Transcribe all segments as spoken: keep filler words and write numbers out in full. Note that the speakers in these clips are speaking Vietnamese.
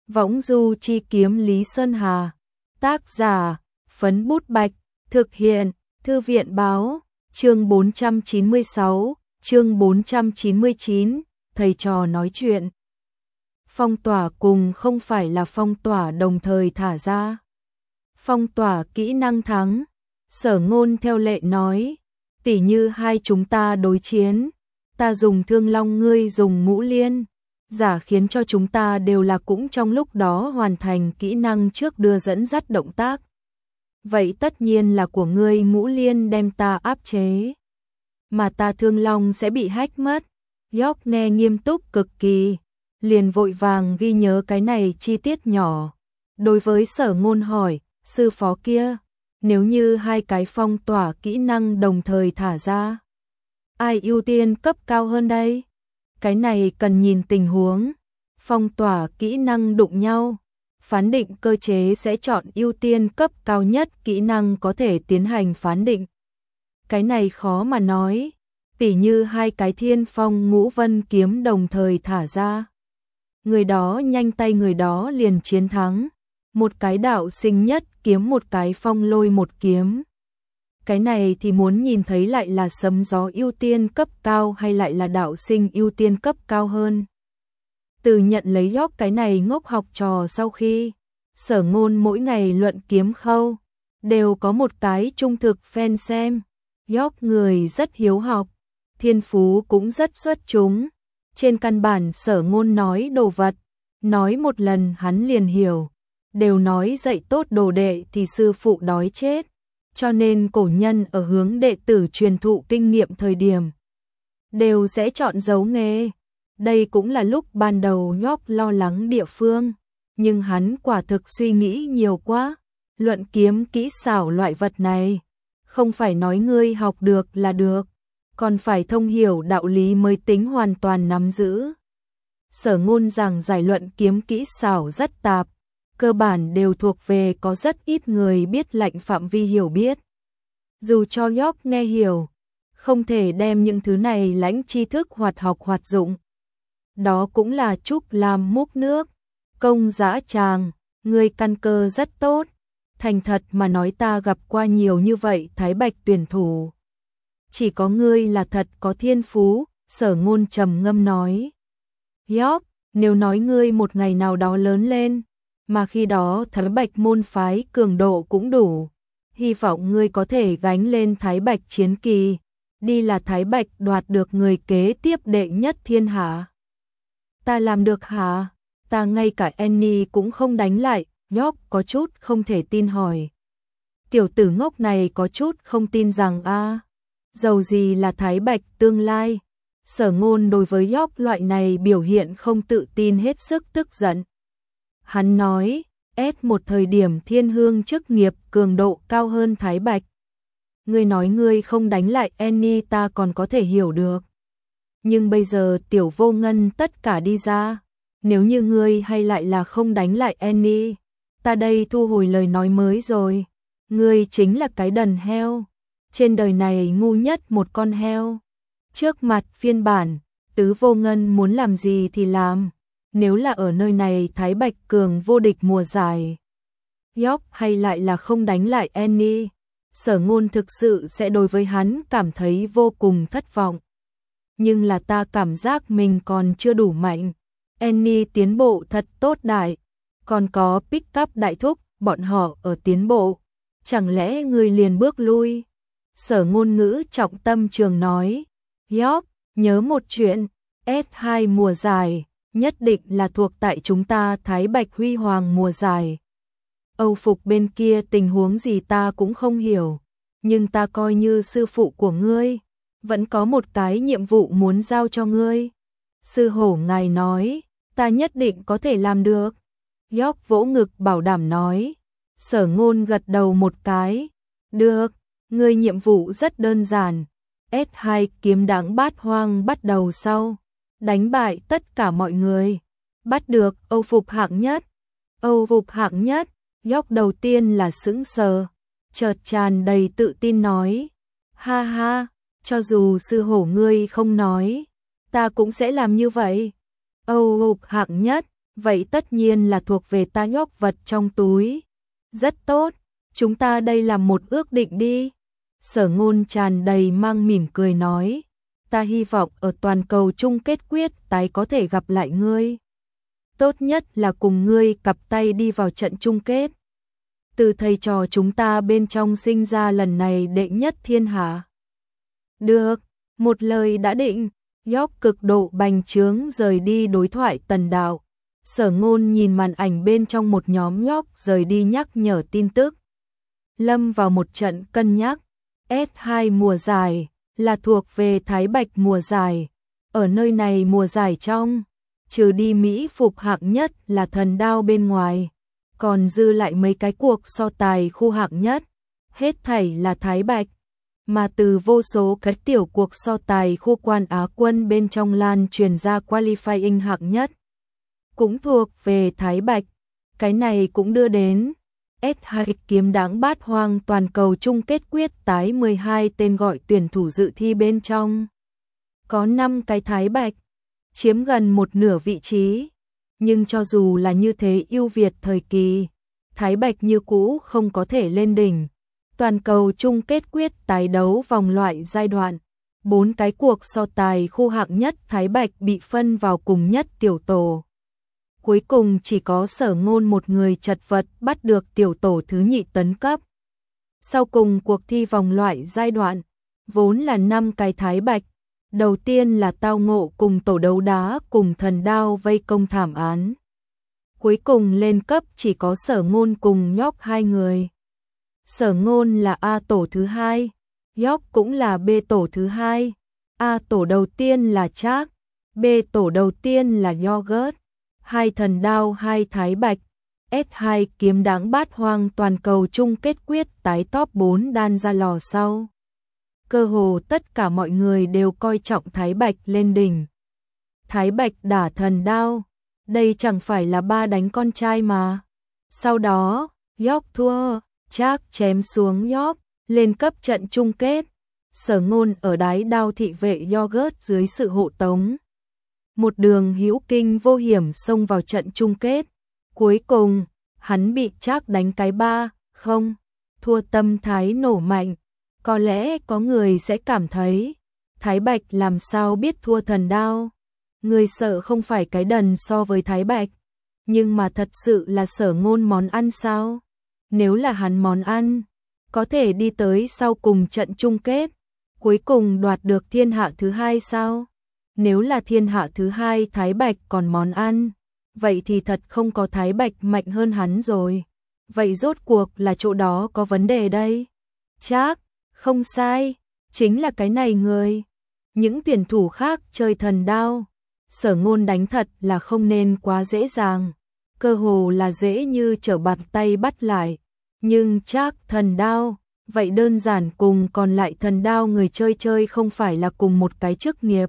Võng du chi kiếm Lý Sơn Hà. Tác giả, Phấn Bút Bạch. Thực hiện, Thư viện Báo. Chương bốn trăm chín mươi sáu, chương bốn trăm chín mươi chín, thầy trò nói chuyện. Phong tỏa cùng không phải là phong tỏa đồng thời thả ra. Phong tỏa kỹ năng thắng. Sở Ngôn theo lệ nói, tỉ như hai chúng ta đối chiến, ta dùng Thương Long ngươi dùng Ngũ Liên, giả khiến cho chúng ta đều là cũng trong lúc đó hoàn thành kỹ năng trước đưa dẫn dắt động tác. Vậy tất nhiên là của ngươi Ngũ Liên đem ta áp chế, mà ta Thương Long sẽ bị hack mất. York nghe nghiêm túc cực kỳ, liền vội vàng ghi nhớ cái này chi tiết nhỏ. Đối với Sở Ngôn hỏi, sư phó kia, nếu như hai cái phong tỏa kỹ năng đồng thời thả ra, ai ưu tiên cấp cao hơn đây? Cái này cần nhìn tình huống. Phong tỏa kỹ năng đụng nhau, phán định cơ chế sẽ chọn ưu tiên cấp cao nhất kỹ năng có thể tiến hành phán định. Cái này khó mà nói, tỉ như hai cái Thiên Phong Ngũ Vân kiếm đồng thời thả ra, người đó nhanh tay người đó liền chiến thắng. Một cái Đạo Sinh nhất kiếm, một cái Phong Lôi một kiếm. Cái này thì muốn nhìn thấy lại là Sấm Gió ưu tiên cấp cao hay lại là Đạo Sinh ưu tiên cấp cao hơn. Từ nhận lấy York cái này ngốc học trò sau khi Sở Ngôn mỗi ngày luận kiếm khâu, đều có một cái trung thực fan xem. York người rất hiếu học, thiên phú cũng rất xuất chúng. Trên căn bản Sở Ngôn nói đồ vật, nói một lần hắn liền hiểu. Đều nói dạy tốt đồ đệ thì sư phụ đói chết, cho nên cổ nhân ở hướng đệ tử truyền thụ kinh nghiệm thời điểm đều sẽ chọn giấu nghề. Đây cũng là lúc ban đầu York lo lắng địa phương, nhưng hắn quả thực suy nghĩ nhiều quá. Luận kiếm kỹ xảo loại vật này, không phải nói ngươi học được là được, còn phải thông hiểu đạo lý mới tính hoàn toàn nắm giữ. Sở Ngôn giảng giải luận kiếm kỹ xảo rất tạp, cơ bản đều thuộc về có rất ít người biết lệnh phạm vi hiểu biết. Dù cho York nghe hiểu, không thể đem những thứ này lãnh tri thức hoạt học hoạt dụng. Đó cũng là Trúc làm múc nước, công dã tràng, người căn cơ rất tốt. Thành thật mà nói ta gặp qua nhiều như vậy Thái Bạch tuyển thủ, chỉ có ngươi là thật có thiên phú. Sở Ngôn trầm ngâm nói, York, nếu nói ngươi một ngày nào đó lớn lên, mà khi đó Thái Bạch môn phái cường độ cũng đủ, hy vọng ngươi có thể gánh lên Thái Bạch chiến kỳ, đi là Thái Bạch đoạt được người kế tiếp đệ nhất thiên hạ. Ta làm được hả? Ta ngay cả Annie cũng không đánh lại. York có chút không thể tin hỏi. Tiểu tử ngốc này có chút không tin rằng a, à, dầu gì là Thái Bạch tương lai. Sở Ngôn đối với York loại này biểu hiện không tự tin hết sức tức giận. Hắn nói, S một thời điểm Thiên Hương chức nghiệp cường độ cao hơn Thái Bạch. Ngươi nói ngươi không đánh lại Annie ta còn có thể hiểu được. Nhưng bây giờ Tiểu Vô Ngân tất cả đi ra, nếu như ngươi hay lại là không đánh lại Annie, ta đây thu hồi lời nói mới rồi. Ngươi chính là cái đần heo, trên đời này ngu nhất một con heo. Trước mặt phiên bản, Tứ Vô Ngân muốn làm gì thì làm. Nếu là ở nơi này Thái Bạch cường vô địch mùa giải, York hay lại là không đánh lại Annie, Sở Ngôn thực sự sẽ đối với hắn cảm thấy vô cùng thất vọng. Nhưng là ta cảm giác mình còn chưa đủ mạnh. Annie tiến bộ thật tốt đại, còn có Pick Up đại thúc, bọn họ ở tiến bộ, chẳng lẽ người liền bước lui? Sở Ngôn ngữ trọng tâm trường nói, York, nhớ một chuyện, S hai mùa giải nhất định là thuộc tại chúng ta Thái Bạch huy hoàng mùa giải. Âu phục bên kia tình huống gì ta cũng không hiểu, nhưng ta coi như sư phụ của ngươi, vẫn có một cái nhiệm vụ muốn giao cho ngươi. Sư hổ ngài nói, ta nhất định có thể làm được. York vỗ ngực bảo đảm nói. Sở Ngôn gật đầu một cái, được, ngươi nhiệm vụ rất đơn giản. S hai kiếm đãng bát hoang bắt đầu sau, đánh bại tất cả mọi người, bắt được Âu phục hạng nhất. Âu phục hạng nhất, York đầu tiên là sững sờ, chợt tràn đầy tự tin nói, ha ha, cho dù sư hổ ngươi không nói, ta cũng sẽ làm như vậy. Âu phục hạng nhất, vậy tất nhiên là thuộc về ta nhóc vật trong túi. Rất tốt, chúng ta đây làm một ước định đi. Sở Ngôn tràn đầy mang mỉm cười nói, ta hy vọng ở toàn cầu chung kết quyết tái có thể gặp lại ngươi. Tốt nhất là cùng ngươi cặp tay đi vào trận chung kết. Từ thầy trò chúng ta bên trong sinh ra lần này đệ nhất thiên hạ. Được, một lời đã định. York cực độ bành trướng rời đi đối thoại tần đạo. Sở Ngôn nhìn màn ảnh bên trong một nhóm York rời đi nhắc nhở tin tức. Lâm vào một trận cân nhắc. ét hai mùa giải là thuộc về Thái Bạch mùa giải. Ở nơi này mùa giải trong, trừ đi Mỹ phục hạng nhất là Thần Đao bên ngoài, còn dư lại mấy cái cuộc so tài khu hạng nhất, hết thảy là Thái Bạch. Mà từ vô số cái tiểu cuộc so tài khu quan Á quân bên trong lan truyền ra qualifying hạng nhất, cũng thuộc về Thái Bạch. Cái này cũng đưa đến ét hai kiếm đáng bát hoang toàn cầu chung kết quyết tái mười hai tên gọi tuyển thủ dự thi bên trong. Có năm cái Thái Bạch, chiếm gần một nửa vị trí. Nhưng cho dù là như thế ưu việt thời kỳ, Thái Bạch như cũ không có thể lên đỉnh. Toàn cầu chung kết quyết tái đấu vòng loại giai đoạn, bốn cái cuộc so tài khu hạng nhất Thái Bạch bị phân vào cùng nhất tiểu tổ. Cuối cùng chỉ có Sở Ngôn một người chật vật bắt được tiểu tổ thứ nhị tấn cấp. Sau cùng cuộc thi vòng loại giai đoạn, vốn là năm cái Thái Bạch. Đầu tiên là tao ngộ cùng tổ đấu đá cùng Thần Đao vây công thảm án. Cuối cùng lên cấp chỉ có Sở Ngôn cùng York hai người. Sở Ngôn là A tổ thứ hai, York cũng là B tổ thứ hai. A tổ đầu tiên là Trác, B tổ đầu tiên là Yogurt. Hai Thần Đao, hai Thái Bạch. ét hai kiếm đáng bát hoang toàn cầu chung kết quyết tái top bốn đan ra lò sau. Cơ hồ tất cả mọi người đều coi trọng Thái Bạch lên đỉnh. Thái Bạch đả Thần Đao, đây chẳng phải là ba đánh con trai mà. Sau đó, York thua, Trác chém xuống York, lên cấp trận chung kết. Sở Ngôn ở đái đao thị vệ Yogurt dưới sự hộ tống. Một đường hữu kinh vô hiểm xông vào trận chung kết. Cuối cùng, hắn bị Trác đánh cái ba, không, thua tâm thái nổ mạnh. Có lẽ có người sẽ cảm thấy, Thái Bạch làm sao biết thua Thần Đao. Người sợ không phải cái đần so với Thái Bạch. Nhưng mà thật sự là Sở Ngôn món ăn sao? Nếu là hắn món ăn, có thể đi tới sau cùng trận chung kết, cuối cùng đoạt được thiên hạ thứ hai sao? Nếu là thiên hạ thứ hai Thái Bạch còn món ăn, vậy thì thật không có Thái Bạch mạnh hơn hắn rồi. Vậy rốt cuộc là chỗ đó có vấn đề đây? Trác, không sai, chính là cái này người. Những tuyển thủ khác chơi Thần Đao, Sở Ngôn đánh thật là không nên quá dễ dàng, cơ hồ là dễ như trở bàn tay bắt lại. Nhưng Trác Thần Đao, vậy đơn giản cùng còn lại Thần Đao người chơi chơi không phải là cùng một cái chức nghiệp.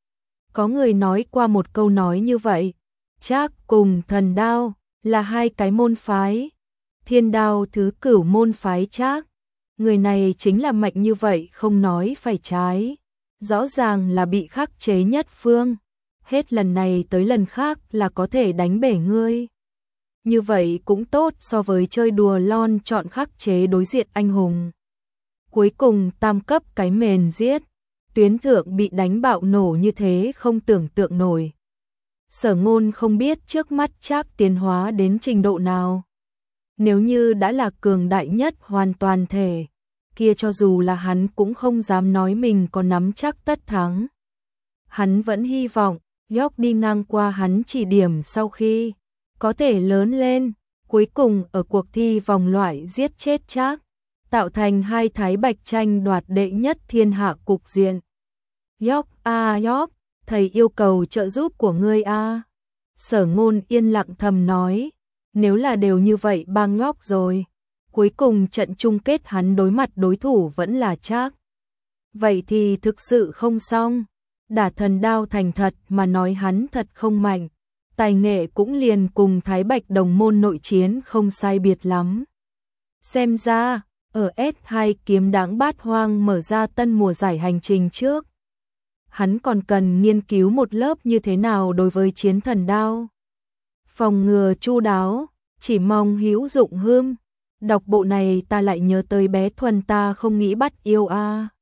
Có người nói qua một câu nói như vậy, Trác cùng Thần Đao là hai cái môn phái. Thiên Đao thứ cửu môn phái Trác. Người này chính là mạnh như vậy không nói phải trái. Rõ ràng là bị khắc chế nhất phương. Hết lần này tới lần khác là có thể đánh bể ngươi. Như vậy cũng tốt so với chơi đùa lon chọn khắc chế đối diện anh hùng. Cuối cùng tam cấp cái mền giết. Tuyến thượng bị đánh bạo nổ như thế không tưởng tượng nổi. Sở Ngôn không biết trước mắt Trác tiến hóa đến trình độ nào. Nếu như đã là cường đại nhất hoàn toàn thể, kia cho dù là hắn cũng không dám nói mình có nắm chắc tất thắng. Hắn vẫn hy vọng York đi ngang qua hắn chỉ điểm sau khi có thể lớn lên, cuối cùng ở cuộc thi vòng loại giết chết Trác, tạo thành hai Thái Bạch tranh đoạt đệ nhất thiên hạ cục diện. York, a à, York, thầy yêu cầu trợ giúp của ngươi a. À. Sở Ngôn yên lặng thầm nói, nếu là đều như vậy bang York rồi, cuối cùng trận chung kết hắn đối mặt đối thủ vẫn là Trác. Vậy thì thực sự không xong. Đả Thần Đao thành thật mà nói hắn thật không mạnh, tài nghệ cũng liền cùng Thái Bạch đồng môn nội chiến không sai biệt lắm. Xem ra, ở ét hai kiếm đáng bát hoang mở ra tân mùa giải hành trình trước, hắn còn cần nghiên cứu một lớp như thế nào đối với chiến Thần Đao. phòng ngừa chu đáo, chỉ mong hữu dụng hưm. Đọc bộ này ta lại nhớ tới bé Thuần ta không nghĩ bắt yêu a.